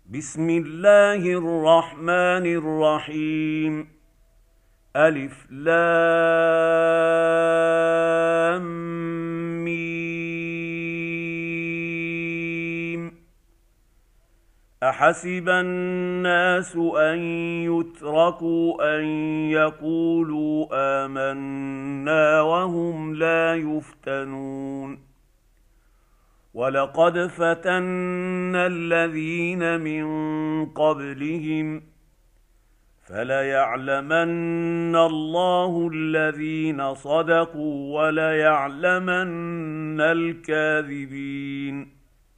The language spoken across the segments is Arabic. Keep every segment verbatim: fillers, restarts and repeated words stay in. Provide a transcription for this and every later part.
بسم الله الرحمن الرحيم. ألف لام ميم. أحسب الناس أن يتركوا أن يقولوا آمنا وهم لا يفتنون. ولقد فتنا الذين من قبلهم فليعلمن الله الذين صدقوا وليعلمن الكاذبين.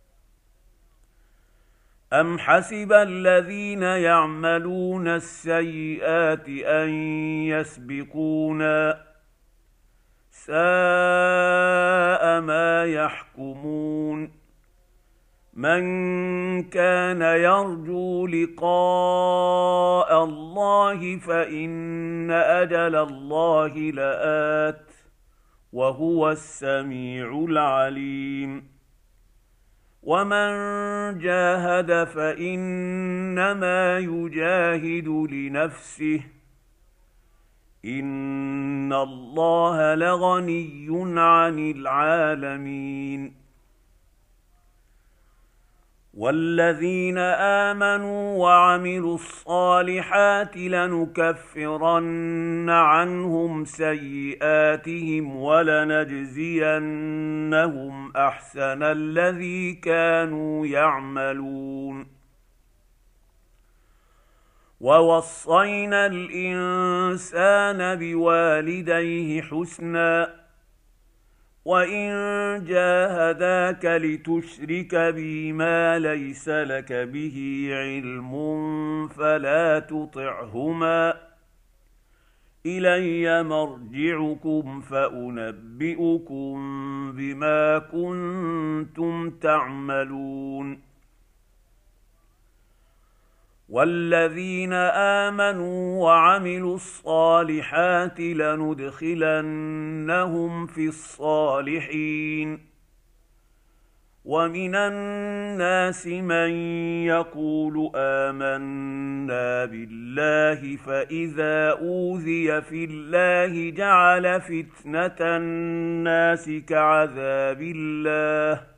أم حسب الذين يعملون السيئات أن يسبقونا ساء ما يحكمون. من كان يرجو لقاء الله فإن أجل الله لآت وهو السميع العليم. ومن جاهد فإنما يجاهد لنفسه إن الله لغني عن العالمين. والذين آمنوا وعملوا الصالحات لنكفرن عنهم سيئاتهم ولنجزينهم أحسن الذي كانوا يعملون. ووصينا الإنسان بوالديه حسنا وإن جاهداك لتشرك بي ما ليس لك به علم فلا تطعهما إلي مرجعكم فأنبئكم بما كنتم تعملون. والذين آمنوا وعملوا الصالحات لندخلنهم في الصالحين. ومن الناس من يقول آمنا بالله فإذا أوذي في الله جعل فتنة الناس كعذاب الله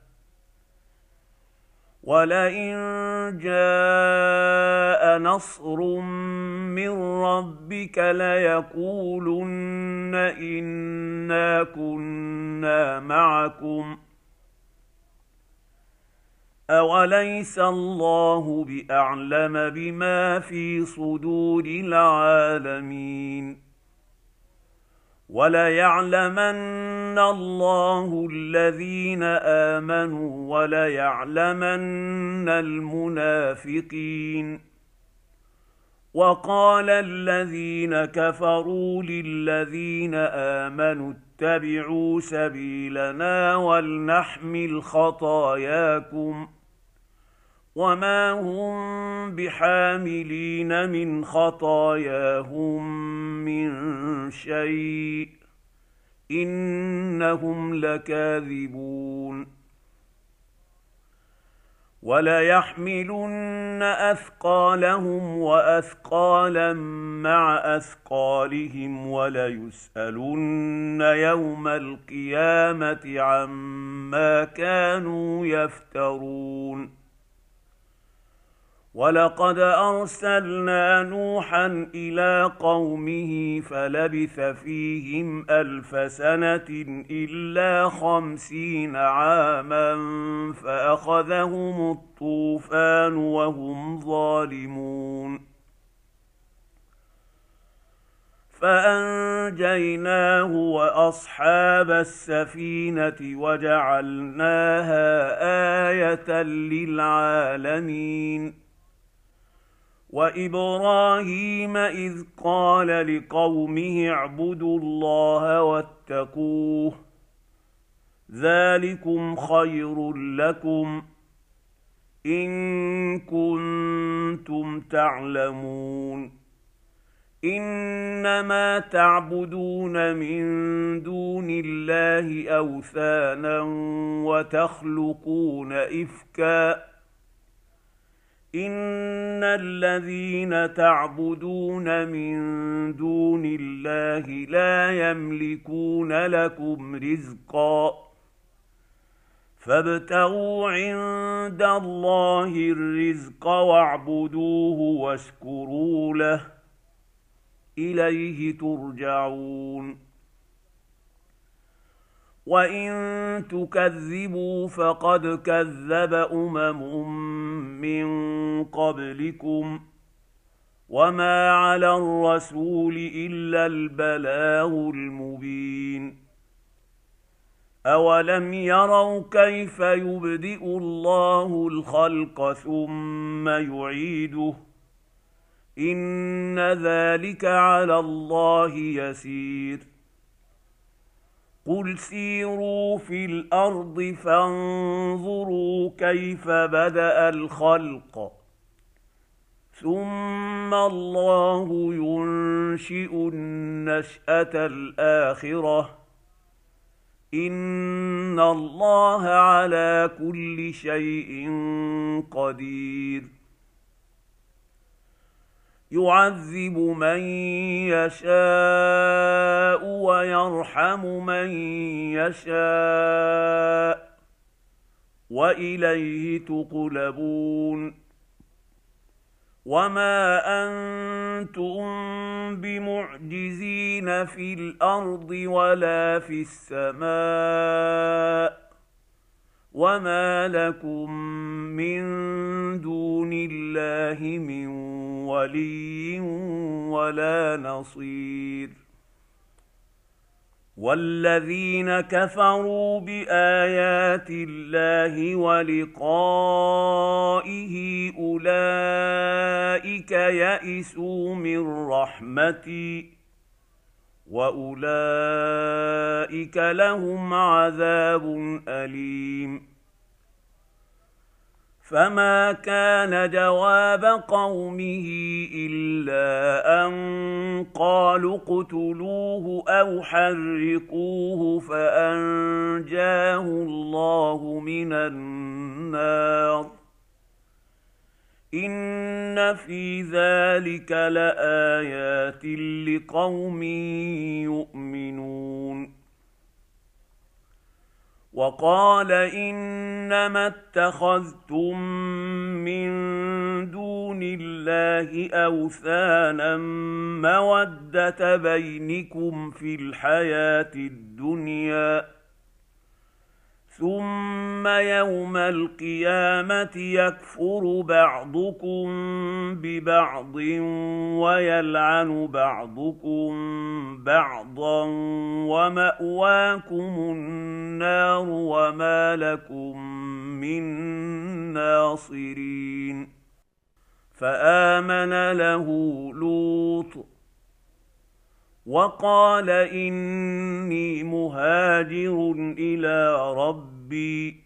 ولئن جاء نصر من ربك ليقولن إنا كنا معكم أوليس الله بأعلم بما في صدور العالمين. وليعلمن الله الذين آمنوا وليعلمن المنافقين. وقال الذين كفروا للذين آمنوا اتبعوا سبيلنا ولنحمل خطاياكم وما هم بحاملين من خطاياهم من شيء إنهم لكاذبون. وليحملن أثقالهم وأثقالا مع أثقالهم وليسألن يوم القيامة عما كانوا يفترون. ولقد أرسلنا نوحا إلى قومه فلبث فيهم ألف سنة إلا خمسين عاما فأخذهم الطوفان وهم ظالمون. فأنجيناه وأصحاب السفينة وجعلناها آية للعالمين. وإبراهيم إذ قال لقومه اعبدوا الله واتقوه ذلكم خير لكم إن كنتم تعلمون. إنما تعبدون من دون الله أوثانا وتخلقون إفكا إن الذين تعبدون من دون الله لا يملكون لكم رزقا فابتغوا عند الله الرزق واعبدوه واشكروا له إليه ترجعون وإن تكذبوا فقد كذب أمم من قبلكم وما على الرسول إلا البلاغ المبين أولم يروا كيف يبدئ الله الخلق ثم يعيده إن ذلك على الله يسير قل سيروا في الأرض فانظروا كيف بدأ الخلق ثم الله ينشئ النشأة الآخرة إن الله على كل شيء قدير يعذب من يشاء ويرحم من يشاء وإليه تقلبون وما أنتم بمعجزين في الأرض ولا في السماء وما لكم من دون الله من ولي ولا نصير والذين كفروا بآيات الله ولقائه أولئك يئسوا من رحمتي وأولئك لهم عذاب أليم فما كان جواب قومه إلا أن قالوا اقتلوه أو حرقوه فأنجاه الله من النار إن في ذلك لآيات لقوم يؤمنون وقال إنما اتخذتم من دون الله أوثانا مودة بينكم في الحياة الدنيا ثم يوم القيامة يكفر بعضكم ببعض ويلعن بعضكم بعضا ومأواكم النار وما لكم من ناصرين فآمن له لوط وقال إني مهاجر إلى ربي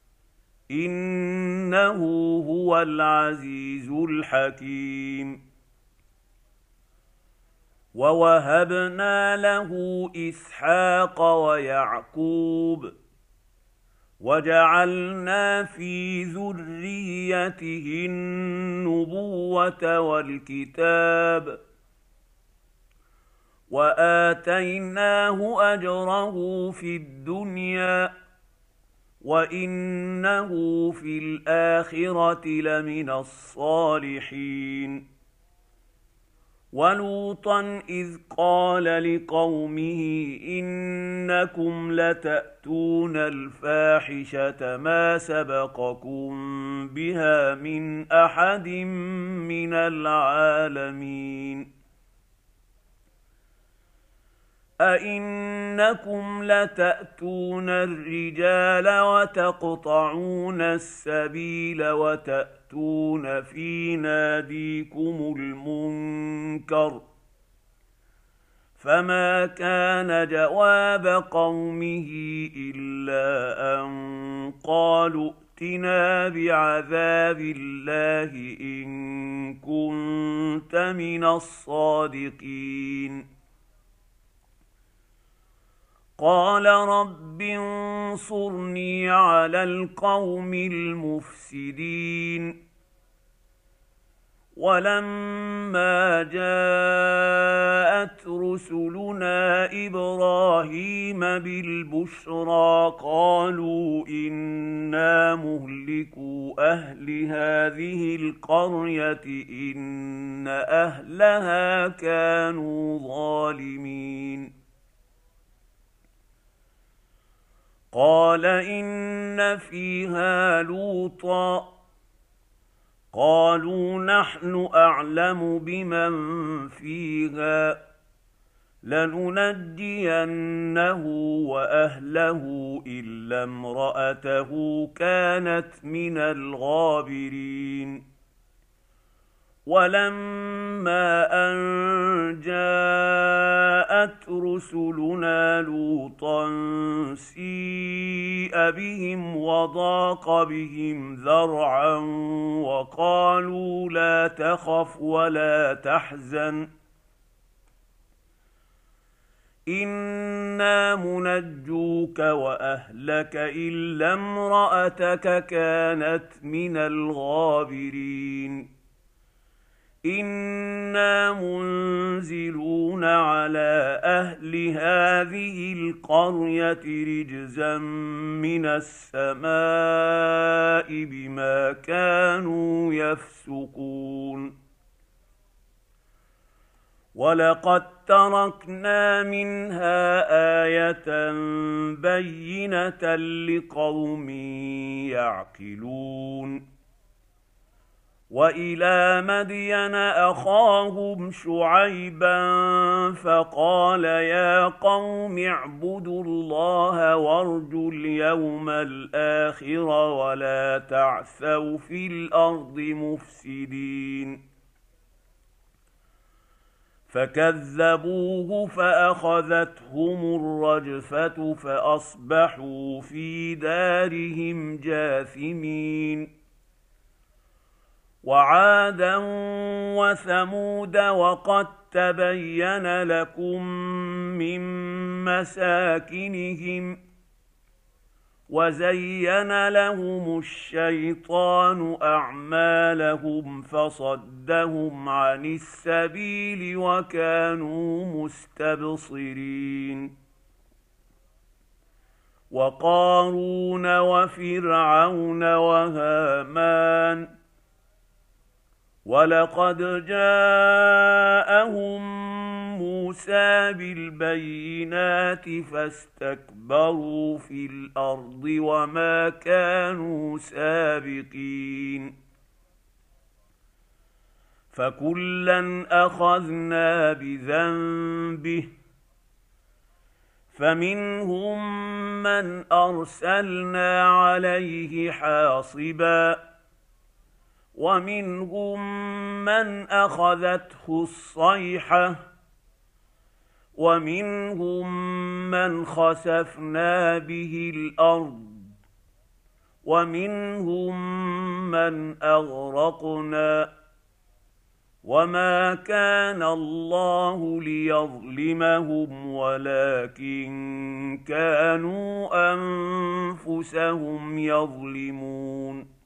إنه هو العزيز الحكيم ووهبنا له إسحاق ويعقوب وجعلنا في ذريته النبوة والكتاب وآتيناه أجره في الدنيا وإنه في الآخرة لمن الصالحين ولوطا إذ قال لقومه إنكم لتأتون الفاحشة ما سبقكم بها من أحد من العالمين أئنكم لتأتون الرجال وتقطعون السبيل وتأتون في ناديكم المنكر فما كان جواب قومه إلا أن قالوا ائتنا بعذاب الله إن كنت من الصادقين قال رب انصرني على القوم المفسدين ولما جاءت رسلنا إبراهيم بالبشرى قالوا إنا مهلكو أهل هذه القرية إن أهلها كانوا ظالمين قال إن فيها لوطا قالوا نحن أعلم بمن فيها لننجينه وأهله إلا امرأته كانت من الغابرين ولما أن جاءت رسلنا لوطا سيء بهم وضاق بهم ذرعا وقالوا لا تخف ولا تحزن إنا منجوك وأهلك إلا امرأتك كانت من الغابرين إنا منزلون على أهل هذه القرية رجزا من السماء بما كانوا يفسقون ولقد تركنا منها آية بينة لقوم يعقلون وإلى مدين أخاهم شعيبا فقال يا قوم اعبدوا الله وارجوا اليوم الآخر ولا تعثوا في الأرض مفسدين فكذبوه فأخذتهم الرجفة فأصبحوا في دارهم جاثمين وعادا وثمود وقد تبين لكم من مساكنهم وزين لهم الشيطان أعمالهم فصدهم عن السبيل وكانوا مستبصرين وقارون وفرعون وهامان ولقد جاءهم موسى بالبينات فاستكبروا في الأرض وما كانوا سابقين فكلا أخذنا بذنبه فمنهم من أرسلنا عليه حاصبا ومنهم من أخذته الصيحة ومنهم من خسفنا به الأرض ومنهم من أغرقنا وما كان الله ليظلمهم ولكن كانوا أنفسهم يظلمون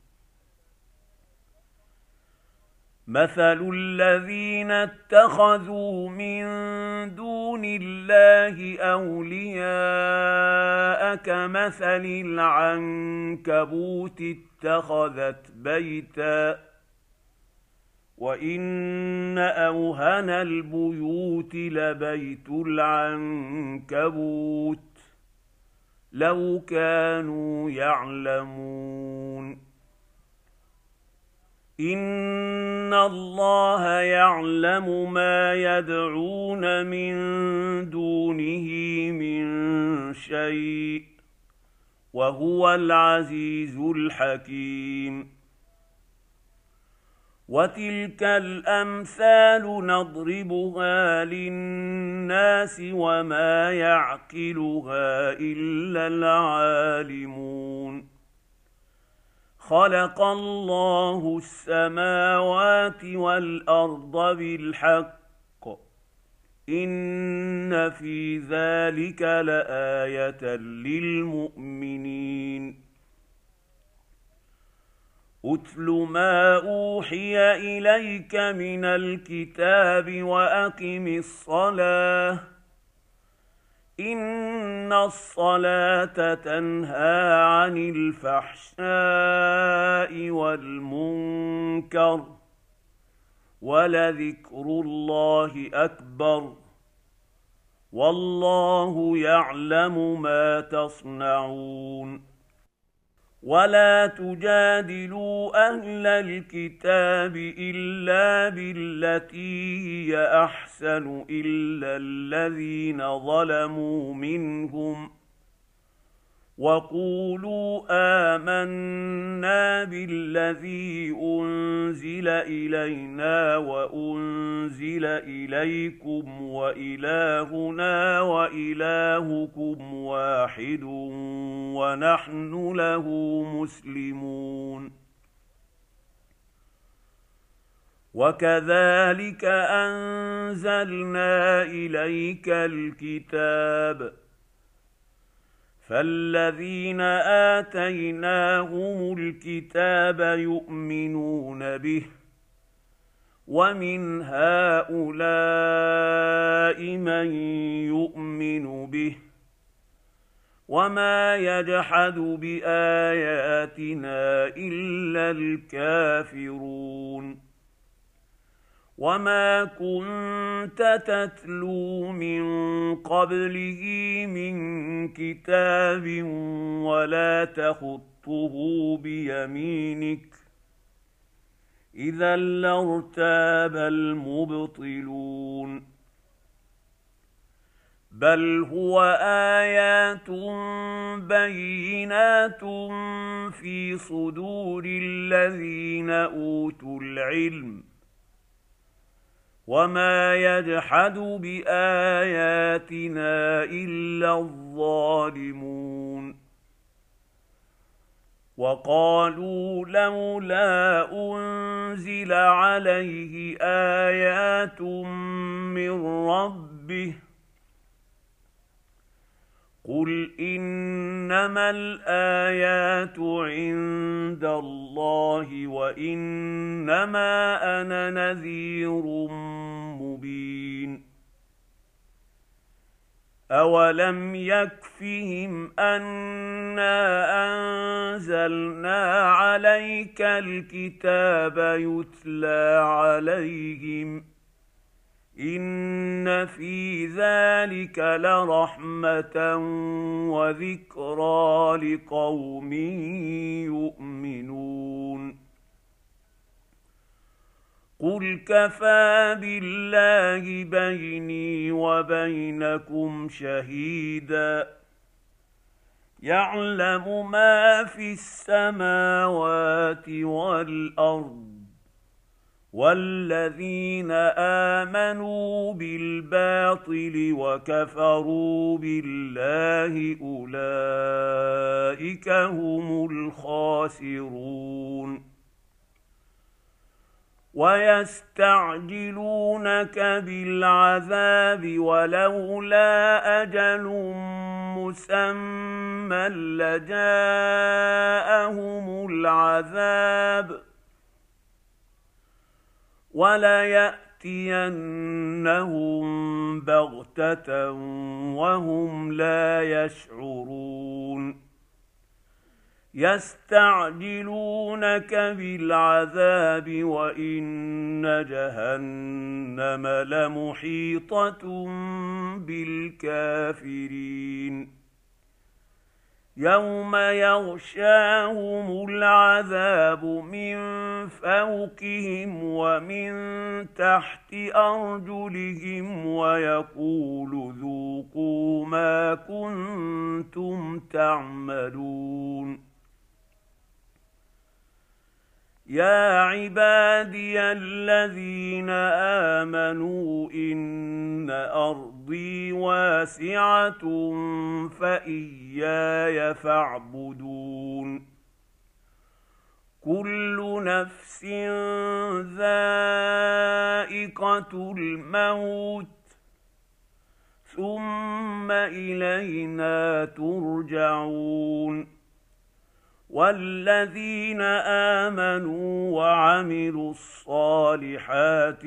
مثل الذين اتخذوا من دون الله أولياء كمثل العنكبوت اتخذت بيتا وإن أوهن البيوت لبيت العنكبوت لو كانوا يعلمون إن الله يعلم ما يدعون من دونه من شيء وهو العزيز الحكيم وتلك الأمثال نضربها للناس وما يعقلها إلا العالمون خلق الله السماوات والأرض بالحق إن في ذلك لآية للمؤمنين اتل ما اوحي اليك من الكتاب واقم الصلاه ان الصلاه تنهى عن الفحشاء والمنكر ولذكر الله اكبر والله يعلم ما تصنعون ولا تجادلوا اهل الكتاب الا بالتي هي احسن الا الذين ظلموا منهم وقولوا آمنا بالذي أنزل إلينا وأنزل إليكم وإلهنا وإلهكم واحد ونحن له مسلمون وكذلك أنزلنا إليك الكتاب فالذين آتيناهم الكتاب يؤمنون به ومن هؤلاء من يؤمن به وما يجحد بآياتنا إلا الكافرون وما كنت تتلو من قبله من كتاب ولا تخطه بيمينك إذا لارتاب المبطلون بل هو آيات بينات في صدور الذين أوتوا العلم وما يجحد بآياتنا إلا الظالمون وقالوا لولا أنزل عليه آيات من ربه قل إنما الآيات عند الله وإنما أنا نذير مبين أولم يكفهم أنا أنزلنا عليك الكتاب يتلى عليهم إن في ذلك لرحمة وذكرى لقوم يؤمنون قل كفى بالله بيني وبينكم شهيدا يعلم ما في السماوات والأرض والذين آمنوا بالباطل وكفروا بالله أولئك هم الخاسرون ويستعجلونك بالعذاب ولولا أجل مسمى لجاءهم العذاب وليأتينهم بغتة وهم لا يشعرون يستعجلونك بالعذاب وإن جهنم لمحيطة بالكافرين يوم يغشاهم العذاب من فوقهم ومن تحت أرجلهم ويقول ذوقوا ما كنتم تعملون يا عبادي الذين آمنوا إن أرضي واسعة فإياي فاعبدون كل نفس ذائقة الموت ثم إلينا ترجعون والذين آمنوا وعملوا الصالحات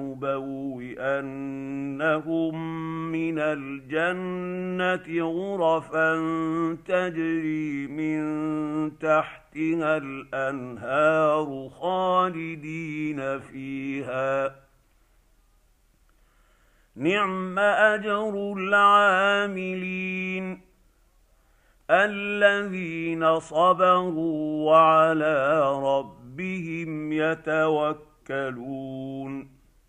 لنبوئنهم من الجنة غرفا تجري من تحتها الأنهار خالدين فيها نعم أجر العاملين الذين صبروا وعلى ربهم يتوكلون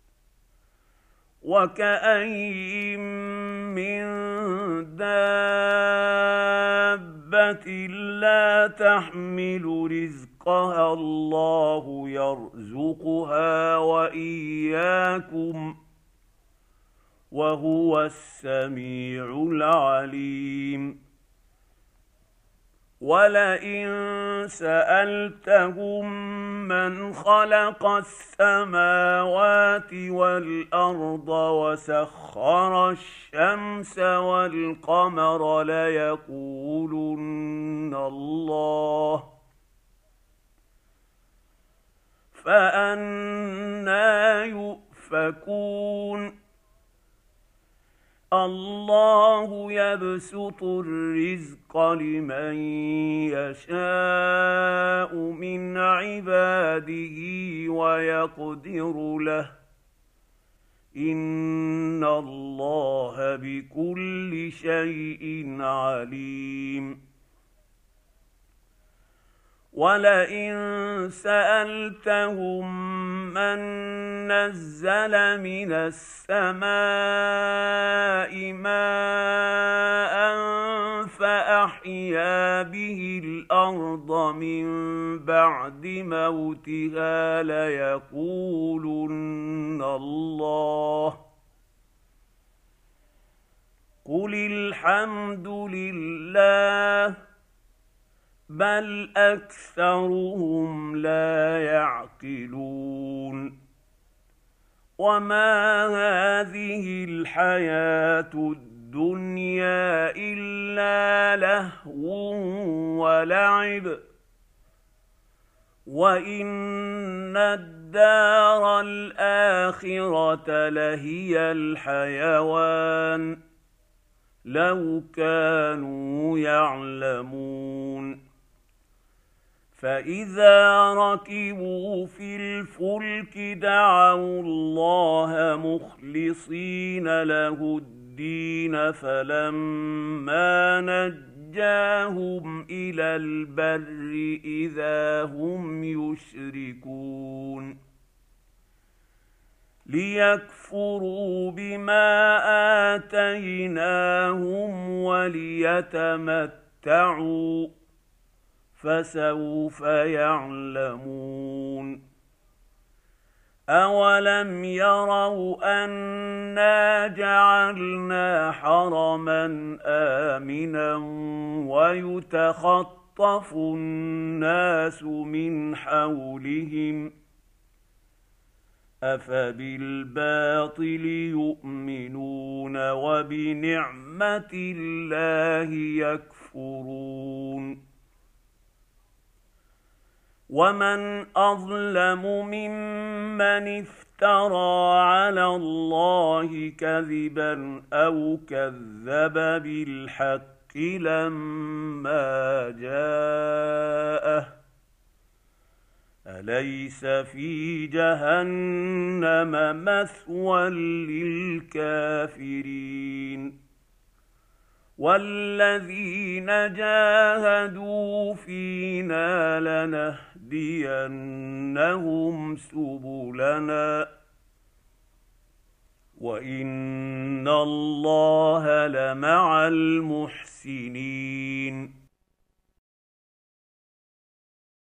وكأين من دابة لا تحمل رزقها الله يرزقها وإياكم وهو السميع العليم ولئن سألتهم من خلق السماوات والأرض وسخر الشمس والقمر ليقولن الله فأنى يؤفكون الله يبسط الرزق لمن يشاء من عباده ويقدر له إن الله بكل شيء عليم ولئن سألتهم من نزل من السماء ماء فأحيا به الأرض من بعد موتها ليقولن الله قل الحمد لله بل أكثرهم لا يعقلون وما هذه الحياة الدنيا إلا لهو ولعب وإن الدار الآخرة لهي الحيوان لو كانوا يعلمون فإذا ركبوا في الفلك دعوا الله مخلصين له الدين فلما نجاهم إلى البر إذا هم يشركون ليكفروا بما آتيناهم وليتمتعوا فسوف يعلمون أولم يروا أنا جعلنا حرما آمنا ويتخطف الناس من حولهم أفبالباطل يؤمنون وبنعمة الله يكفرون ومن أظلم ممن افترى على الله كذبا أو كذب بالحق لما جاءه أليس في جهنم مثوى للكافرين والذين جاهدوا فينا لنهدينهم سبلنا وإن الله لمع المحسنين